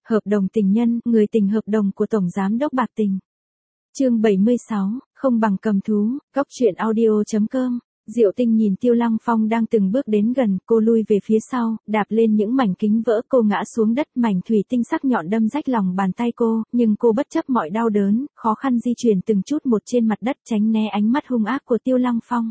Hợp đồng tình nhân, người tình hợp đồng của Tổng Giám đốc Bạc Tình. Chương 76, không bằng cầm thú, góc truyện audio.com. Diệu Tinh nhìn Tiêu Lăng Phong đang từng bước đến gần, cô lui về phía sau, đạp lên những mảnh kính vỡ, cô ngã xuống đất, mảnh thủy tinh sắc nhọn đâm rách lòng bàn tay cô, nhưng cô bất chấp mọi đau đớn, khó khăn di chuyển từng chút một trên mặt đất, tránh né ánh mắt hung ác của Tiêu Lăng Phong.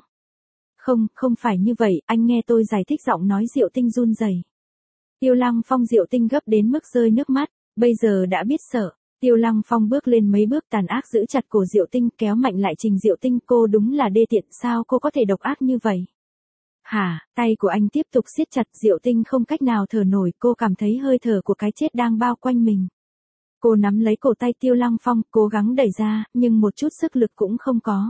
Không phải như vậy, anh nghe tôi giải thích, giọng nói Diệu Tinh run rẩy. Tiêu Lăng Phong, Diệu Tinh gấp đến mức rơi nước mắt, bây giờ đã biết sợ. Tiêu Lăng Phong bước lên mấy bước, tàn ác giữ chặt cổ Diệu Tinh, kéo mạnh lại Trình Diệu Tinh, cô đúng là đê tiện, sao cô có thể độc ác như vậy? Hả? Tay của anh tiếp tục siết chặt, Diệu Tinh không cách nào thở nổi, cô cảm thấy hơi thở của cái chết đang bao quanh mình. Cô nắm lấy cổ tay Tiêu Lăng Phong, cố gắng đẩy ra, nhưng một chút sức lực cũng không có.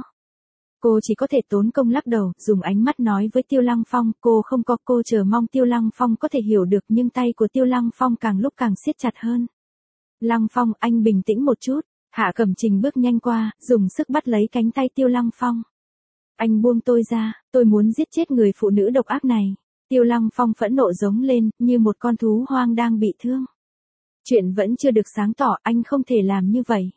Cô chỉ có thể tốn công lắc đầu, dùng ánh mắt nói với Tiêu Lăng Phong, cô không có, cô chờ mong Tiêu Lăng Phong có thể hiểu được, nhưng tay của Tiêu Lăng Phong càng lúc càng siết chặt hơn. Lăng Phong, anh bình tĩnh một chút. Hạ Cẩm Trình bước nhanh qua, dùng sức bắt lấy cánh tay Tiêu Lăng Phong. Anh buông tôi ra, tôi muốn giết chết người phụ nữ độc ác này. Tiêu Lăng Phong phẫn nộ giống lên, như một con thú hoang đang bị thương. Chuyện vẫn chưa được sáng tỏ, anh không thể làm như vậy.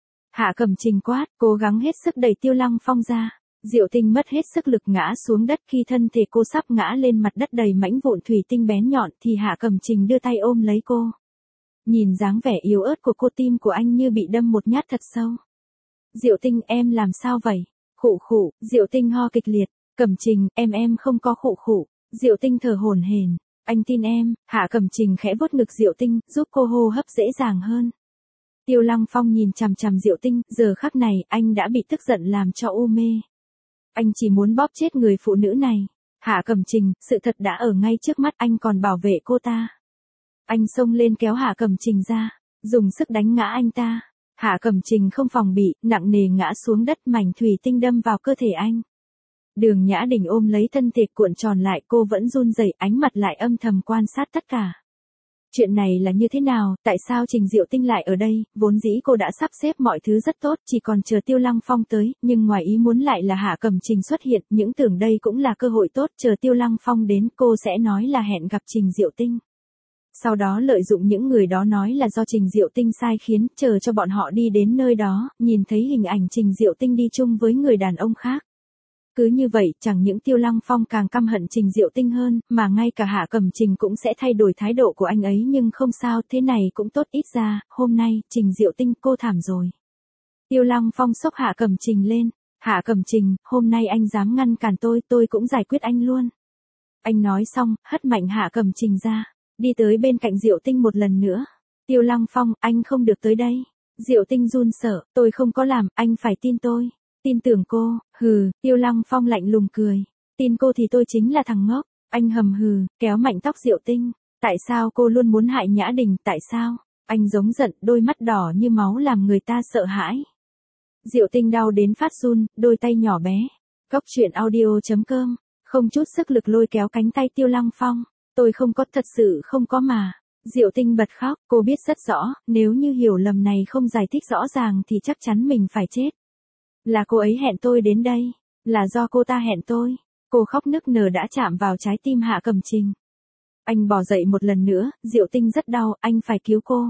Hạ Cẩm Trình quát, cố gắng hết sức đẩy Tiêu Lăng Phong ra. Diệu Tinh mất hết sức lực ngã xuống đất, khi thân thể cô sắp ngã lên mặt đất đầy mảnh vụn thủy tinh bén nhọn thì Hạ Cẩm Trình đưa tay ôm lấy cô. Nhìn dáng vẻ yếu ớt của cô, tim của anh như bị đâm một nhát thật sâu. Diệu Tinh, em làm sao vậy? Khụ, Diệu Tinh ho kịch liệt. Cẩm Trình, em không có khụ. Diệu Tinh thở hổn hển. Anh tin em. Hạ Cẩm Trình khẽ vuốt ngực Diệu Tinh, giúp cô hô hấp dễ dàng hơn. Tiêu Lăng Phong nhìn chằm chằm Diệu Tinh, giờ khắc này, anh đã bị tức giận làm cho u mê. Anh chỉ muốn bóp chết người phụ nữ này. Hạ Cẩm Trình, sự thật đã ở ngay trước mắt, anh còn bảo vệ cô ta. Anh xông lên kéo Hạ Cẩm Trình ra, dùng sức đánh ngã anh ta. Hạ Cẩm Trình không phòng bị, nặng nề ngã xuống đất, mảnh thủy tinh đâm vào cơ thể anh. Đường Nhã Đình ôm lấy thân thể cuộn tròn lại, cô vẫn run rẩy, ánh mặt lại âm thầm quan sát tất cả. Chuyện này là như thế nào, tại sao Trình Diệu Tinh lại ở đây? Vốn dĩ cô đã sắp xếp mọi thứ rất tốt, chỉ còn chờ Tiêu Lăng Phong tới, nhưng ngoài ý muốn lại là Hạ Cẩm Trình xuất hiện, những tưởng đây cũng là cơ hội tốt, chờ Tiêu Lăng Phong đến, cô sẽ nói là hẹn gặp Trình Diệu Tinh. Sau đó lợi dụng những người đó nói là do Trình Diệu Tinh sai khiến, chờ cho bọn họ đi đến nơi đó, nhìn thấy hình ảnh Trình Diệu Tinh đi chung với người đàn ông khác. Cứ như vậy, chẳng những Tiêu Lăng Phong càng căm hận Trình Diệu Tinh hơn, mà ngay cả Hạ Cẩm Trình cũng sẽ thay đổi thái độ của anh ấy, nhưng không sao, thế này cũng tốt, ít ra, hôm nay, Trình Diệu Tinh, cô thảm rồi. Tiêu Lăng Phong xốc Hạ Cẩm Trình lên. Hạ Cẩm Trình, hôm nay anh dám ngăn cản tôi cũng giải quyết anh luôn. Anh nói xong, hất mạnh Hạ Cẩm Trình ra. Đi tới bên cạnh Diệu Tinh một lần nữa. Tiêu Lăng Phong, anh không được tới đây. Diệu Tinh run sợ, tôi không có làm, anh phải tin tôi. Tin tưởng cô, hừ, Tiêu Lăng Phong lạnh lùng cười. Tin cô thì tôi chính là thằng ngốc. Anh hầm hừ, kéo mạnh tóc Diệu Tinh. Tại sao cô luôn muốn hại Nhã Đình, tại sao? Anh giống giận, đôi mắt đỏ như máu làm người ta sợ hãi. Diệu Tinh đau đến phát run, đôi tay nhỏ bé. Góc truyện audio.com, không chút sức lực lôi kéo cánh tay Tiêu Lăng Phong. Tôi không có, thật sự không có mà. Diệu Tinh bật khóc, cô biết rất rõ, nếu như hiểu lầm này không giải thích rõ ràng thì chắc chắn mình phải chết. Là cô ấy hẹn tôi đến đây, là do cô ta hẹn tôi. Cô khóc nức nở đã chạm vào trái tim Hạ Cẩm Trình. Anh bò dậy một lần nữa, Diệu Tinh rất đau, anh phải cứu cô.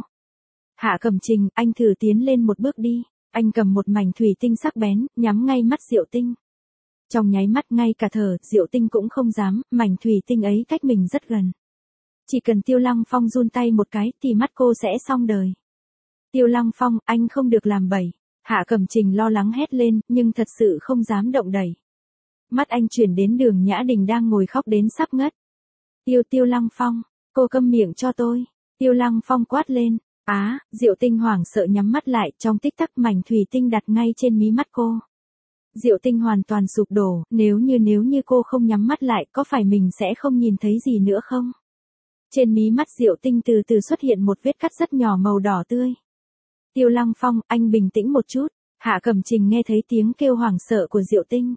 Hạ Cẩm Trình, anh thử tiến lên một bước đi. Anh cầm một mảnh thủy tinh sắc bén, nhắm ngay mắt Diệu Tinh. Trong nháy mắt, ngay cả thở, Diệu Tinh cũng không dám, mảnh thủy tinh ấy cách mình rất gần. Chỉ cần Tiêu Lăng Phong run tay một cái thì mắt cô sẽ xong đời. Tiêu Lăng Phong, anh không được làm bậy. Hạ Cẩm Trình lo lắng hét lên, nhưng thật sự không dám động đậy. Mắt anh chuyển đến Đường Nhã Đình đang ngồi khóc đến sắp ngất. Tiêu Lăng Phong, cô câm miệng cho tôi. Tiêu Lăng Phong quát lên. Diệu Tinh hoảng sợ nhắm mắt lại, trong tích tắc mảnh thủy tinh đặt ngay trên mí mắt cô. Diệu Tinh hoàn toàn sụp đổ, nếu như cô không nhắm mắt lại, có phải mình sẽ không nhìn thấy gì nữa không? Trên mí mắt Diệu Tinh từ từ xuất hiện một vết cắt rất nhỏ màu đỏ tươi. Tiêu Lăng Phong, anh bình tĩnh một chút. Hạ Cẩm Trình nghe thấy tiếng kêu hoảng sợ của Diệu Tinh.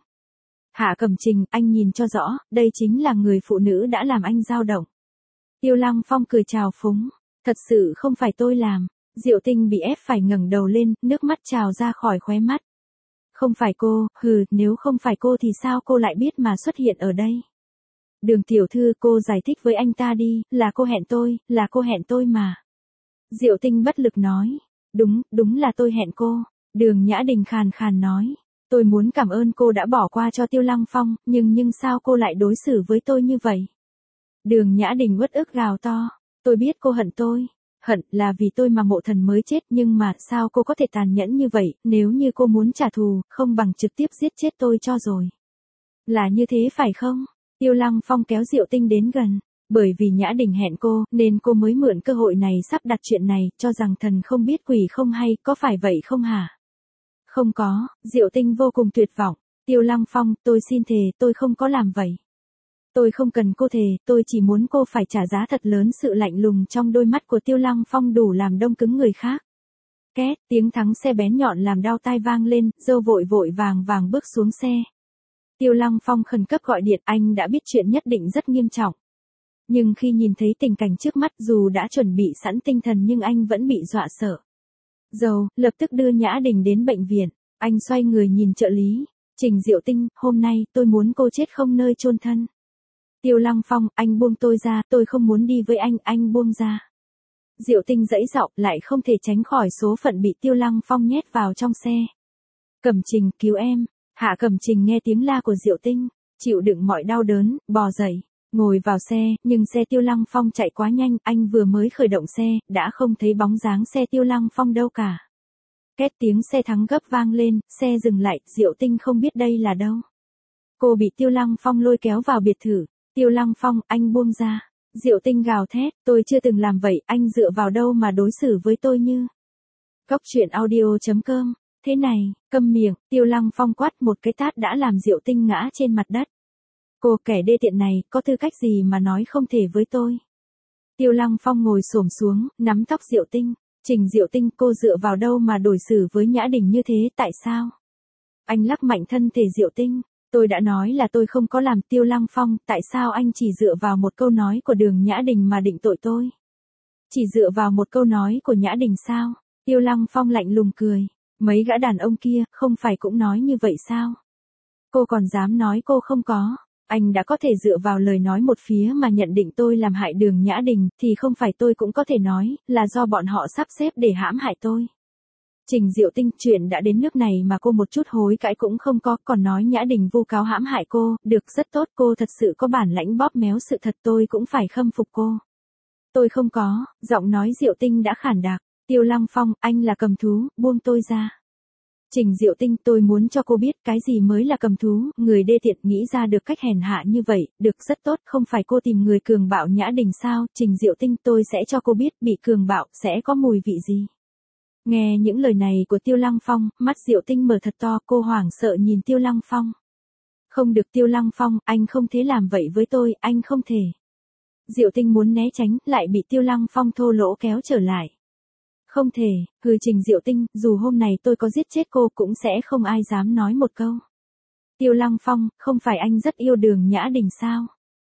Hạ Cẩm Trình, anh nhìn cho rõ, đây chính là người phụ nữ đã làm anh dao động. Tiêu Lăng Phong cười trào phúng. Thật sự không phải tôi làm. Diệu Tinh bị ép phải ngẩng đầu lên, nước mắt trào ra khỏi khóe mắt. Không phải cô, nếu không phải cô thì sao cô lại biết mà xuất hiện ở đây? Đường tiểu thư, cô giải thích với anh ta đi, là cô hẹn tôi mà. Diệu Tinh bất lực nói. Đúng là tôi hẹn cô. Đường Nhã Đình khàn khàn nói. Tôi muốn cảm ơn cô đã bỏ qua cho Tiêu Lăng Phong, nhưng sao cô lại đối xử với tôi như vậy? Đường Nhã Đình uất ức gào to. Tôi biết cô hận tôi. Hận là vì tôi mà Mộ Thần mới chết, nhưng mà sao cô có thể tàn nhẫn như vậy, nếu như cô muốn trả thù, không bằng trực tiếp giết chết tôi cho rồi. Là như thế phải không? Tiêu Lăng Phong kéo Diệu Tinh đến gần. Bởi vì Nhã Đình hẹn cô, nên cô mới mượn cơ hội này sắp đặt chuyện này, cho rằng thần không biết quỷ không hay, có phải vậy không hả? Không có, Diệu Tinh vô cùng tuyệt vọng. Tiêu Lăng Phong, tôi xin thề, tôi không có làm vậy. Tôi không cần cô thề, tôi chỉ muốn cô phải trả giá thật lớn. Sự lạnh lùng trong đôi mắt của Tiêu Lăng Phong đủ làm đông cứng người khác. Két, tiếng thắng xe bén nhọn làm đau tai vang lên, Dâu vội vội vàng bước xuống xe. Tiêu Lăng Phong khẩn cấp gọi điện, anh đã biết chuyện nhất định rất nghiêm trọng. Nhưng khi nhìn thấy tình cảnh trước mắt, dù đã chuẩn bị sẵn tinh thần nhưng anh vẫn bị dọa sợ. Dâu, lập tức đưa Nhã Đình đến bệnh viện. Anh xoay người nhìn trợ lý. Trình Diệu Tinh, hôm nay tôi muốn cô chết không nơi chôn thân. Tiêu Lăng Phong, anh buông tôi ra, tôi không muốn đi với anh buông ra. Diệu Tinh giãy giọng, lại không thể tránh khỏi số phận bị Tiêu Lăng Phong nhét vào trong xe. Cẩm Trình, cứu em. Hạ Cẩm Trình nghe tiếng la của Diệu Tinh, chịu đựng mọi đau đớn, bò dậy, ngồi vào xe, nhưng xe Tiêu Lăng Phong chạy quá nhanh, anh vừa mới khởi động xe, đã không thấy bóng dáng xe Tiêu Lăng Phong đâu cả. Két tiếng xe thắng gấp vang lên, xe dừng lại, Diệu Tinh không biết đây là đâu. Cô bị Tiêu Lăng Phong lôi kéo vào biệt thự. Tiêu Lăng Phong, anh buông ra. Diệu Tinh gào thét, tôi chưa từng làm vậy, anh dựa vào đâu mà đối xử với tôi như. Cóc truyện audio.com. Thế này, câm miệng, Tiêu Lăng Phong quát một cái tát đã làm Diệu Tinh ngã trên mặt đất. Cô kẻ đê tiện này, có tư cách gì mà nói không thể với tôi? Tiêu Lăng Phong ngồi xổm xuống, nắm tóc Diệu Tinh. Trình Diệu Tinh, cô dựa vào đâu mà đối xử với Nhã Đình như thế, tại sao? Anh lắc mạnh thân thể Diệu Tinh. Tôi đã nói là tôi không có làm. Tiêu Lăng Phong, tại sao anh chỉ dựa vào một câu nói của Đường Nhã Đình mà định tội tôi? Chỉ dựa vào một câu nói của Nhã Đình sao? Tiêu Lăng Phong lạnh lùng cười. Mấy gã đàn ông kia, không phải cũng nói như vậy sao? Cô còn dám nói cô không có. Anh đã có thể dựa vào lời nói một phía mà nhận định tôi làm hại Đường Nhã Đình, thì không phải tôi cũng có thể nói, là do bọn họ sắp xếp để hãm hại tôi. Trình Diệu Tinh, chuyện đã đến nước này mà cô một chút hối cãi cũng không có, còn nói Nhã Đình vu cáo hãm hại cô, được rất tốt, cô thật sự có bản lãnh bóp méo sự thật, tôi cũng phải khâm phục cô. Tôi không có, giọng nói Diệu Tinh đã khản đặc. Tiêu Lăng Phong, anh là cầm thú, buông tôi ra. Trình Diệu Tinh, tôi muốn cho cô biết cái gì mới là cầm thú, người đê tiện nghĩ ra được cách hèn hạ như vậy, được rất tốt, không phải cô tìm người cường bạo Nhã Đình sao? Trình Diệu Tinh, tôi sẽ cho cô biết, bị cường bạo, sẽ có mùi vị gì. Nghe những lời này của Tiêu Lăng Phong, mắt Diệu Tinh mở thật to, cô hoảng sợ nhìn Tiêu Lăng Phong. Không được Tiêu Lăng Phong, anh không thể làm vậy với tôi, anh không thể. Diệu Tinh muốn né tránh, lại bị Tiêu Lăng Phong thô lỗ kéo trở lại. Không thể, hừ. Trình Diệu Tinh, dù hôm này tôi có giết chết cô cũng sẽ không ai dám nói một câu. Tiêu Lăng Phong, không phải anh rất yêu Đường Nhã Đình sao?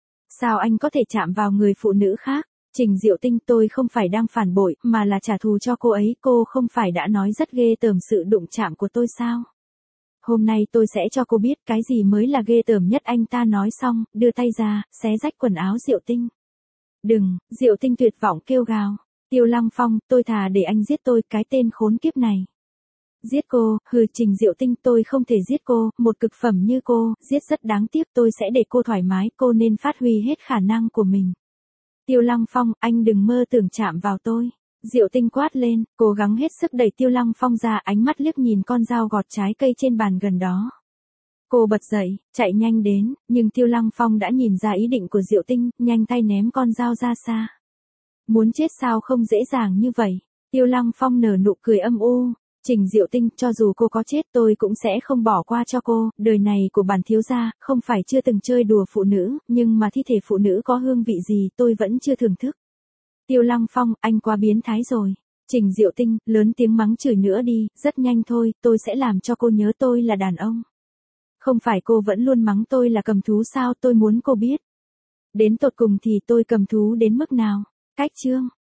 Sao anh có thể chạm vào người phụ nữ khác? Trình Diệu Tinh, tôi không phải đang phản bội, mà là trả thù cho cô ấy, cô không phải đã nói rất ghê tởm sự đụng chạm của tôi sao? Hôm nay tôi sẽ cho cô biết cái gì mới là ghê tởm nhất. Anh ta nói xong, đưa tay ra, xé rách quần áo Diệu Tinh. Đừng, Diệu Tinh tuyệt vọng kêu gào. Tiêu Lăng Phong, tôi thà để anh giết tôi, cái tên khốn kiếp này. Giết cô, hừ. Trình Diệu Tinh, tôi không thể giết cô, một cực phẩm như cô, giết rất đáng tiếc, tôi sẽ để cô thoải mái, cô nên phát huy hết khả năng của mình. Tiêu Lăng Phong, anh đừng mơ tưởng chạm vào tôi. Diệu Tinh quát lên, cố gắng hết sức đẩy Tiêu Lăng Phong ra, ánh mắt liếc nhìn con dao gọt trái cây trên bàn gần đó. Cô bật dậy, chạy nhanh đến, nhưng Tiêu Lăng Phong đã nhìn ra ý định của Diệu Tinh, nhanh tay ném con dao ra xa. Muốn chết sao không dễ dàng như vậy. Tiêu Lăng Phong nở nụ cười âm u. Trình Diệu Tinh, cho dù cô có chết tôi cũng sẽ không bỏ qua cho cô, đời này của bản thiếu gia, không phải chưa từng chơi đùa phụ nữ, nhưng mà thi thể phụ nữ có hương vị gì tôi vẫn chưa thưởng thức. Tiêu Lăng Phong, anh quá biến thái rồi. Trình Diệu Tinh, lớn tiếng mắng chửi nữa đi, rất nhanh thôi, tôi sẽ làm cho cô nhớ tôi là đàn ông. Không phải cô vẫn luôn mắng tôi là cầm thú sao, tôi muốn cô biết. Đến tột cùng thì tôi cầm thú đến mức nào. Cách chương